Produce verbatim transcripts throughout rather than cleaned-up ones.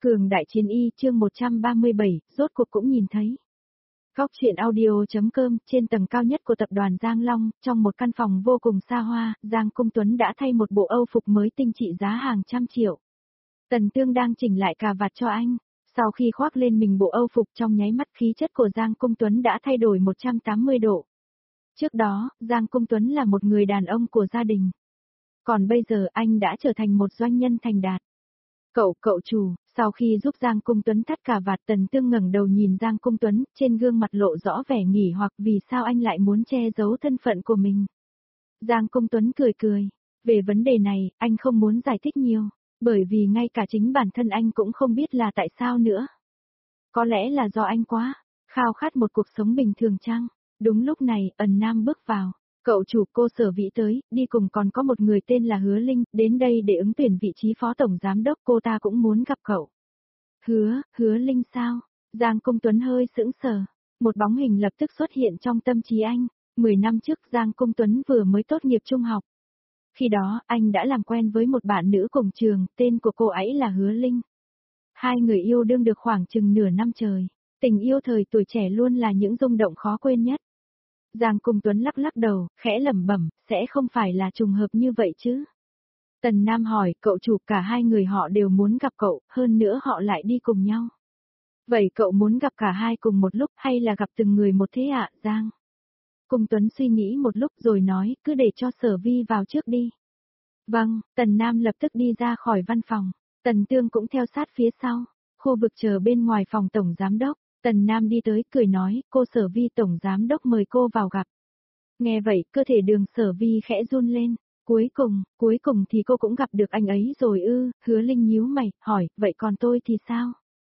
Cường Đại Chiến Y chương một trăm ba mươi bảy, rốt cuộc cũng nhìn thấy. Góc truyện audio.com, trên tầng cao nhất của tập đoàn Giang Long, trong một căn phòng vô cùng xa hoa, Giang Cung Tuấn đã thay một bộ Âu phục mới tinh trị giá hàng trăm triệu. Tần Tương đang chỉnh lại cà vạt cho anh. Sau khi khoác lên mình bộ Âu phục, trong nháy mắt khí chất của Giang Cung Tuấn đã thay đổi một trăm tám mươi độ. Trước đó, Giang Cung Tuấn là một người đàn ông của gia đình. Còn bây giờ anh đã trở thành một doanh nhân thành đạt. Cậu, cậu chủ, sau khi giúp Giang Cung Tuấn thắt cà vạt, Tần Tương ngẩng đầu nhìn Giang Cung Tuấn, trên gương mặt lộ rõ vẻ nghỉ hoặc vì sao anh lại muốn che giấu thân phận của mình. Giang Cung Tuấn cười cười, về vấn đề này, anh không muốn giải thích nhiều, bởi vì ngay cả chính bản thân anh cũng không biết là tại sao nữa. Có lẽ là do anh quá khao khát một cuộc sống bình thường chăng? Đúng lúc này, Ẩn Nam bước vào. Cậu chủ, cô Sở Vĩ tới, đi cùng còn có một người tên là Hứa Linh, đến đây để ứng tuyển vị trí phó tổng giám đốc, cô ta cũng muốn gặp cậu. Hứa, Hứa Linh sao? Giang Cung Tuấn hơi sững sờ, một bóng hình lập tức xuất hiện trong tâm trí anh. Mười năm trước Giang Cung Tuấn vừa mới tốt nghiệp trung học. Khi đó, anh đã làm quen với một bạn nữ cùng trường, tên của cô ấy là Hứa Linh. Hai người yêu đương được khoảng chừng nửa năm trời. Tình yêu thời tuổi trẻ luôn là những rung động khó quên nhất. Giang Cung Tuấn lắc lắc đầu, khẽ lẩm bẩm, sẽ không phải là trùng hợp như vậy chứ. Tần Nam hỏi, cậu chủ, cả hai người họ đều muốn gặp cậu, hơn nữa họ lại đi cùng nhau. Vậy cậu muốn gặp cả hai cùng một lúc hay là gặp từng người một thế ạ, Giang? Cung Tuấn suy nghĩ một lúc rồi nói, cứ để cho Sở Vi vào trước đi. Vâng, Tần Nam lập tức đi ra khỏi văn phòng, Tần Tương cũng theo sát phía sau, khu vực chờ bên ngoài phòng tổng giám đốc. Tần Nam đi tới, cười nói, cô Sở Vi tổng giám đốc mời cô vào gặp. Nghe vậy, cơ thể Đường Sở Vi khẽ run lên. Cuối cùng, cuối cùng thì cô cũng gặp được anh ấy rồi ư? Hứa Linh nhíu mày, hỏi, vậy còn tôi thì sao?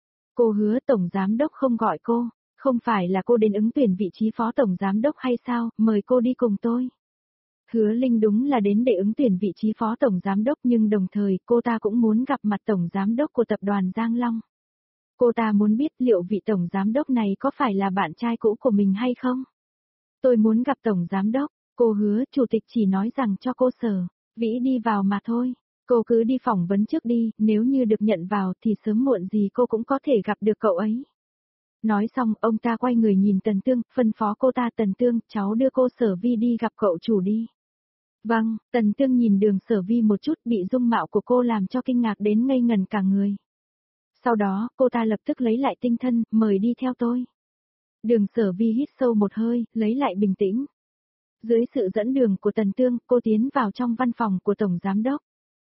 Cô Hứa tổng giám đốc không gọi cô, không phải là cô đến ứng tuyển vị trí phó tổng giám đốc hay sao, mời cô đi cùng tôi. Hứa Linh đúng là đến để ứng tuyển vị trí phó tổng giám đốc, nhưng đồng thời cô ta cũng muốn gặp mặt tổng giám đốc của tập đoàn Giang Long. Cô ta muốn biết liệu vị tổng giám đốc này có phải là bạn trai cũ của mình hay không? Tôi muốn gặp tổng giám đốc, cô Hứa, chủ tịch chỉ nói rằng cho cô Sở Vĩ đi vào mà thôi. Cô cứ đi phỏng vấn trước đi, nếu như được nhận vào thì sớm muộn gì cô cũng có thể gặp được cậu ấy. Nói xong, ông ta quay người nhìn Tần Tương, phân phó cô ta, Tần Tương, cháu đưa cô Sở Vi đi gặp cậu chủ đi. Vâng, Tần Tương nhìn Đường Sở Vi một chút, bị dung mạo của cô làm cho kinh ngạc đến ngây ngần cả người. Sau đó, cô ta lập tức lấy lại tinh thần, mời đi theo tôi. Đường Sở Vi hít sâu một hơi, lấy lại bình tĩnh. Dưới sự dẫn đường của Tần Tương, cô tiến vào trong văn phòng của Tổng Giám Đốc.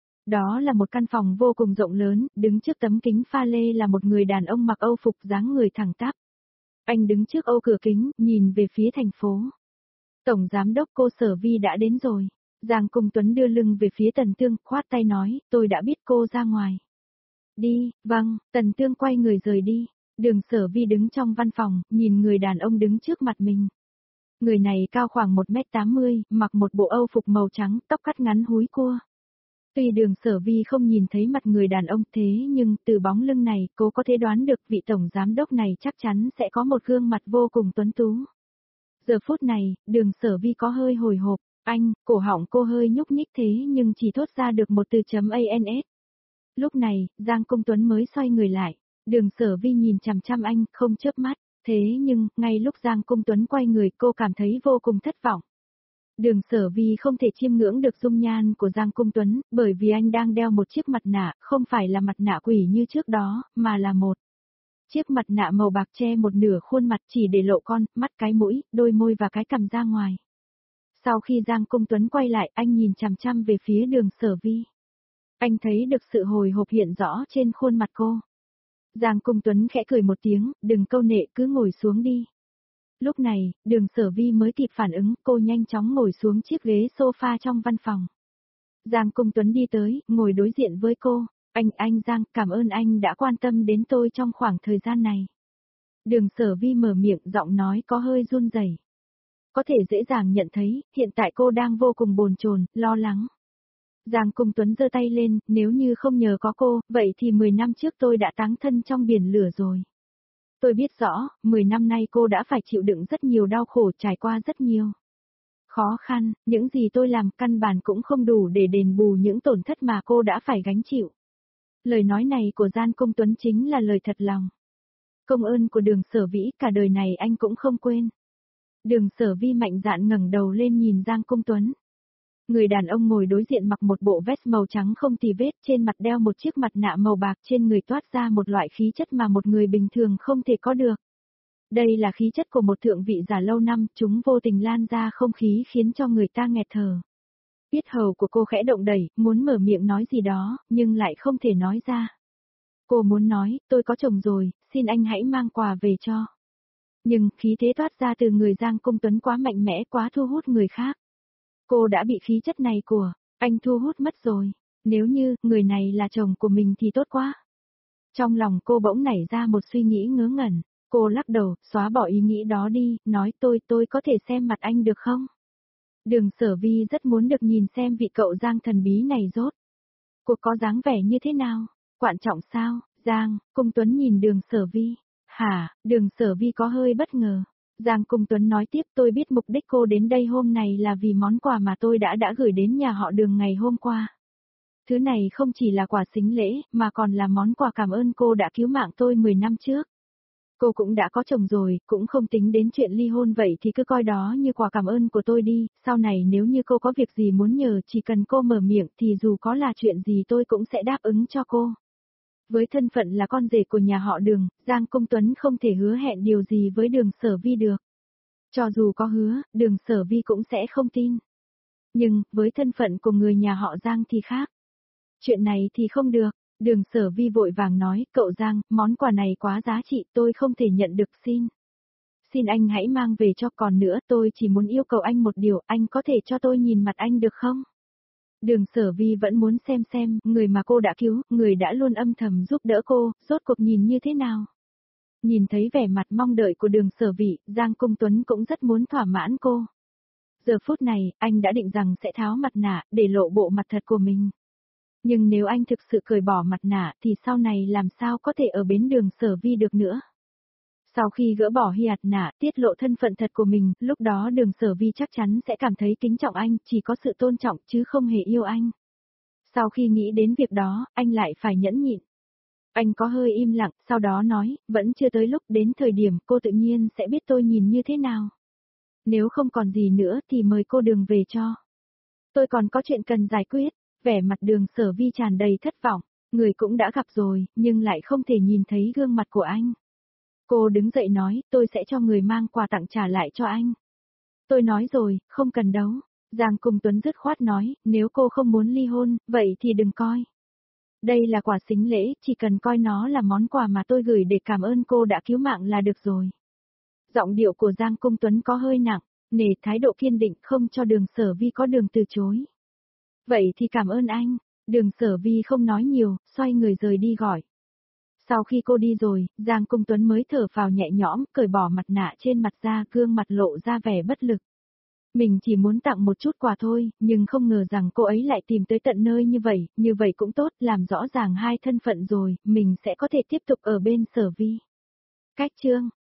Đó là một căn phòng vô cùng rộng lớn, đứng trước tấm kính pha lê là một người đàn ông mặc Âu phục dáng người thẳng tắp. Anh đứng trước ô cửa kính, nhìn về phía thành phố. Tổng Giám Đốc, cô Sở Vi đã đến rồi. Giang Cung Tuấn đưa lưng về phía Tần Tương, khoát tay nói, tôi đã biết cô ra ngoài. Đi, vâng, Tần Tương quay người rời đi. Đường Sở Vi đứng trong văn phòng, nhìn người đàn ông đứng trước mặt mình. Người này cao khoảng một mét tám mươi, mặc một bộ Âu phục màu trắng, tóc cắt ngắn húi cua. Tuy Đường Sở Vi không nhìn thấy mặt người đàn ông thế nhưng từ bóng lưng này cô có thể đoán được vị tổng giám đốc này chắc chắn sẽ có một gương mặt vô cùng tuấn tú. Giờ phút này, Đường Sở Vi có hơi hồi hộp, anh, cổ họng cô hơi nhúc nhích thế nhưng chỉ thốt ra được một từ chấm ans. Lúc này, Giang Cung Tuấn mới xoay người lại, Đường Sở Vi nhìn chằm chằm anh, không chớp mắt, thế nhưng, ngay lúc Giang Cung Tuấn quay người cô cảm thấy vô cùng thất vọng. Đường Sở Vi không thể chiêm ngưỡng được dung nhan của Giang Cung Tuấn, bởi vì anh đang đeo một chiếc mặt nạ, không phải là mặt nạ quỷ như trước đó, mà là một chiếc mặt nạ màu bạc che một nửa khuôn mặt chỉ để lộ con, mắt, cái mũi, đôi môi và cái cằm ra ngoài. Sau khi Giang Cung Tuấn quay lại, anh nhìn chằm chằm về phía Đường Sở Vi. Anh thấy được sự hồi hộp hiện rõ trên khuôn mặt cô. Giang Cung Tuấn khẽ cười một tiếng, đừng câu nệ, cứ ngồi xuống đi. Lúc này, Đường Sở Vi mới kịp phản ứng, cô nhanh chóng ngồi xuống chiếc ghế sofa trong văn phòng. Giang Cung Tuấn đi tới, ngồi đối diện với cô. Anh, anh Giang, cảm ơn anh đã quan tâm đến tôi trong khoảng thời gian này. Đường Sở Vi mở miệng, giọng nói có hơi run rẩy. Có thể dễ dàng nhận thấy, hiện tại cô đang vô cùng bồn chồn, lo lắng. Giang Cung Tuấn giơ tay lên, nếu như không nhờ có cô, vậy thì mười năm trước tôi đã táng thân trong biển lửa rồi. Tôi biết rõ, mười năm nay cô đã phải chịu đựng rất nhiều đau khổ, trải qua rất nhiều khó khăn, những gì tôi làm căn bản cũng không đủ để đền bù những tổn thất mà cô đã phải gánh chịu. Lời nói này của Giang Cung Tuấn chính là lời thật lòng. Công ơn của Đường Sở Vĩ cả đời này anh cũng không quên. Đường Sở Vi mạnh dạn ngẩng đầu lên nhìn Giang Cung Tuấn. Người đàn ông ngồi đối diện mặc một bộ vest màu trắng không tì vết, trên mặt đeo một chiếc mặt nạ màu bạc, trên người toát ra một loại khí chất mà một người bình thường không thể có được. Đây là khí chất của một thượng vị giả lâu năm, chúng vô tình lan ra không khí khiến cho người ta nghẹt thở. Yết hầu của cô khẽ động đẩy, muốn mở miệng nói gì đó, nhưng lại không thể nói ra. Cô muốn nói, tôi có chồng rồi, xin anh hãy mang quà về cho. Nhưng, khí thế toát ra từ người Giang Cung Tuấn quá mạnh mẽ, quá thu hút người khác. Cô đã bị khí chất này của anh thu hút mất rồi. Nếu như, người này là chồng của mình thì tốt quá. Trong lòng cô bỗng nảy ra một suy nghĩ ngớ ngẩn. Cô lắc đầu, xóa bỏ ý nghĩ đó đi, nói tôi, tôi có thể xem mặt anh được không? Đường Sở Vi rất muốn được nhìn xem vị cậu Giang thần bí này rốt. Cô có dáng vẻ như thế nào? Quan trọng sao? Giang, Cung Tuấn nhìn Đường Sở Vi. Hả, Đường Sở Vi có hơi bất ngờ. Giang Cung Tuấn nói tiếp, tôi biết mục đích cô đến đây hôm này là vì món quà mà tôi đã đã gửi đến nhà họ Đường ngày hôm qua. Thứ này không chỉ là quà sính lễ, mà còn là món quà cảm ơn cô đã cứu mạng tôi mười năm trước. Cô cũng đã có chồng rồi, cũng không tính đến chuyện ly hôn, vậy thì cứ coi đó như quà cảm ơn của tôi đi, sau này nếu như cô có việc gì muốn nhờ, chỉ cần cô mở miệng thì dù có là chuyện gì tôi cũng sẽ đáp ứng cho cô. Với thân phận là con rể của nhà họ Đường, Giang Cung Tuấn không thể hứa hẹn điều gì với Đường Sở Vi được. Cho dù có hứa, Đường Sở Vi cũng sẽ không tin. Nhưng, với thân phận của người nhà họ Giang thì khác. Chuyện này thì không được. Đường Sở Vi vội vàng nói, cậu Giang, món quà này quá giá trị, tôi không thể nhận được, xin. Xin anh hãy mang về cho, còn nữa tôi chỉ muốn yêu cầu anh một điều, anh có thể cho tôi nhìn mặt anh được không? Đường Sở Vi vẫn muốn xem xem, người mà cô đã cứu, người đã luôn âm thầm giúp đỡ cô, rốt cuộc nhìn như thế nào. Nhìn thấy vẻ mặt mong đợi của Đường Sở Vi, Giang Cung Tuấn cũng rất muốn thỏa mãn cô. Giờ phút này, anh đã định rằng sẽ tháo mặt nạ, để lộ bộ mặt thật của mình. Nhưng nếu anh thực sự cởi bỏ mặt nạ thì sau này làm sao có thể ở bên Đường Sở Vi được nữa. Sau khi gỡ bỏ hi ạt nạ, tiết lộ thân phận thật của mình, lúc đó Đường Sở Vi chắc chắn sẽ cảm thấy kính trọng anh, chỉ có sự tôn trọng chứ không hề yêu anh. Sau khi nghĩ đến việc đó, anh lại phải nhẫn nhịn. Anh có hơi im lặng, sau đó nói, vẫn chưa tới lúc, đến thời điểm cô tự nhiên sẽ biết tôi nhìn như thế nào. Nếu không còn gì nữa thì mời cô Đường về cho. Tôi còn có chuyện cần giải quyết. Vẻ mặt Đường Sở Vi tràn đầy thất vọng, người cũng đã gặp rồi, nhưng lại không thể nhìn thấy gương mặt của anh. Cô đứng dậy nói, tôi sẽ cho người mang quà tặng trả lại cho anh. Tôi nói rồi, không cần đâu. Giang Cung Tuấn dứt khoát nói, nếu cô không muốn ly hôn, vậy thì đừng coi. Đây là quà sính lễ, chỉ cần coi nó là món quà mà tôi gửi để cảm ơn cô đã cứu mạng là được rồi. Giọng điệu của Giang Cung Tuấn có hơi nặng, nể thái độ kiên định không cho Đường Sở Vi có đường từ chối. Vậy thì cảm ơn anh. Đường Sở Vi không nói nhiều, xoay người rời đi gọi. Sau khi cô đi rồi, Giang Cung Tuấn mới thở phào nhẹ nhõm, cởi bỏ mặt nạ trên mặt ra, gương mặt lộ ra vẻ bất lực. Mình chỉ muốn tặng một chút quà thôi, nhưng không ngờ rằng cô ấy lại tìm tới tận nơi như vậy, như vậy cũng tốt, làm rõ ràng hai thân phận rồi, mình sẽ có thể tiếp tục ở bên Sở Vi. Cách chương